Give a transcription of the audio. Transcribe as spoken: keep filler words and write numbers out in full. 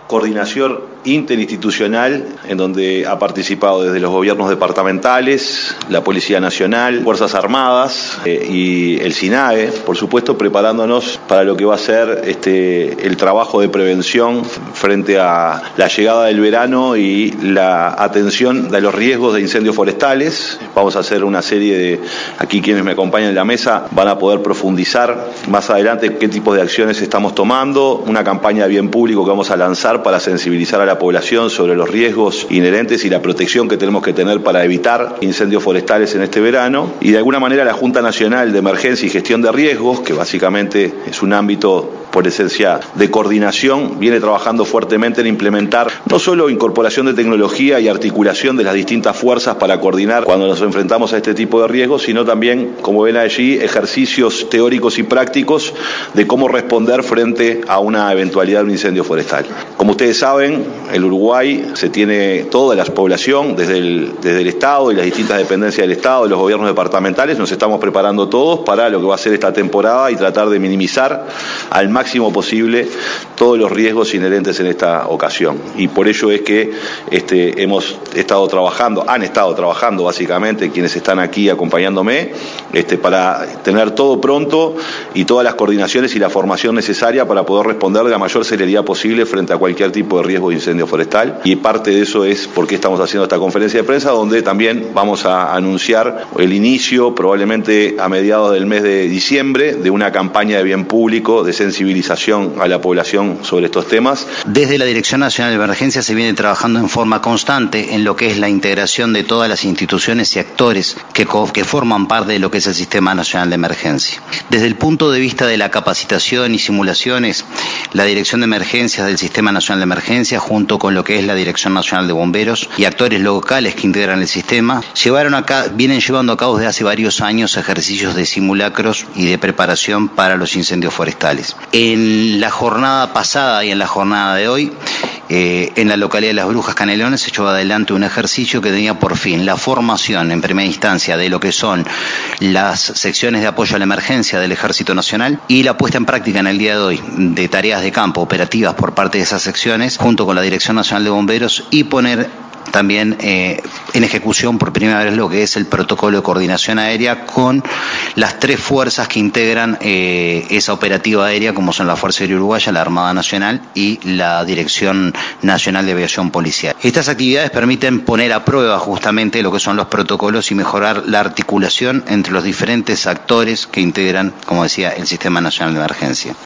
coordinación interinstitucional en donde ha participado desde los gobiernos departamentales, la Policía Nacional, Fuerzas Armadas eh, y el SINAE, por supuesto, preparándonos para lo que va a ser este, el trabajo de prevención frente a la llegada del verano y la atención de los riesgos de incendios forestales. Vamos a hacer una serie de, aquí quienes me acompañan en la mesa van a poder profundizar más adelante qué tipo de acciones estamos tomando, una campaña de bien público que vamos a lanzar para sensibilizar a la población sobre los riesgos inherentes y la protección que tenemos que tener para evitar incendios forestales en este verano. Y de alguna manera la Junta Nacional de Emergencia y Gestión de Riesgos, que básicamente es un ámbito por esencia de coordinación, viene trabajando fuertemente en implementar no solo incorporación de tecnología y articulación de las distintas fuerzas para coordinar cuando nos enfrentamos a este tipo de riesgos, sino también, como ven allí, ejercicios teóricos y prácticos de cómo responder frente a una eventualidad de un incendio forestal. Como ustedes saben, el Uruguay se tiene toda la población, desde el, desde el Estado y las distintas dependencias del Estado, y los gobiernos departamentales, nos estamos preparando todos para lo que va a ser esta temporada y tratar de minimizar al máximo posible todos los riesgos inherentes en esta ocasión. Y por ello es que este, hemos estado trabajando, han estado trabajando básicamente quienes están aquí acompañándome, este, para tener todo pronto y todas las coordinaciones y la formación necesaria para poder responder de la mayor celeridad posible frente a cualquier tipo de riesgo de incendio forestal. Y parte de eso es por qué estamos haciendo esta conferencia de prensa, donde también vamos a anunciar el inicio, probablemente a mediados del mes de diciembre, de una campaña de bien público de sensibilización a la población sobre estos temas. Desde la Dirección Nacional de Emergencia se viene trabajando en forma constante en lo que es la integración de todas las instituciones y actores que, que forman parte de lo que es el Sistema Nacional de Emergencia. Desde el punto de vista de la capacitación y simulaciones, la Dirección de Emergencias del Sistema Nacional de Emergencia, junto con lo que es la Dirección Nacional de Bomberos y actores locales que integran el sistema, llevaron acá, vienen llevando a cabo desde hace varios años ejercicios de simulacros y de preparación para los incendios forestales. En la jornada pasada y en la jornada de hoy, Eh, en la localidad de Las Brujas, Canelones, se echó adelante un ejercicio que tenía por fin la formación en primera instancia de lo que son las secciones de apoyo a la emergencia del Ejército Nacional y la puesta en práctica en el día de hoy de tareas de campo operativas por parte de esas secciones junto con la Dirección Nacional de Bomberos y poner también eh, en ejecución por primera vez lo que es el protocolo de coordinación aérea con las tres fuerzas que integran eh, esa operativa aérea, como son la Fuerza Aérea Uruguaya, la Armada Nacional y la Dirección Nacional de Aviación Policial. Estas actividades permiten poner a prueba justamente lo que son los protocolos y mejorar la articulación entre los diferentes actores que integran, como decía, el Sistema Nacional de Emergencia.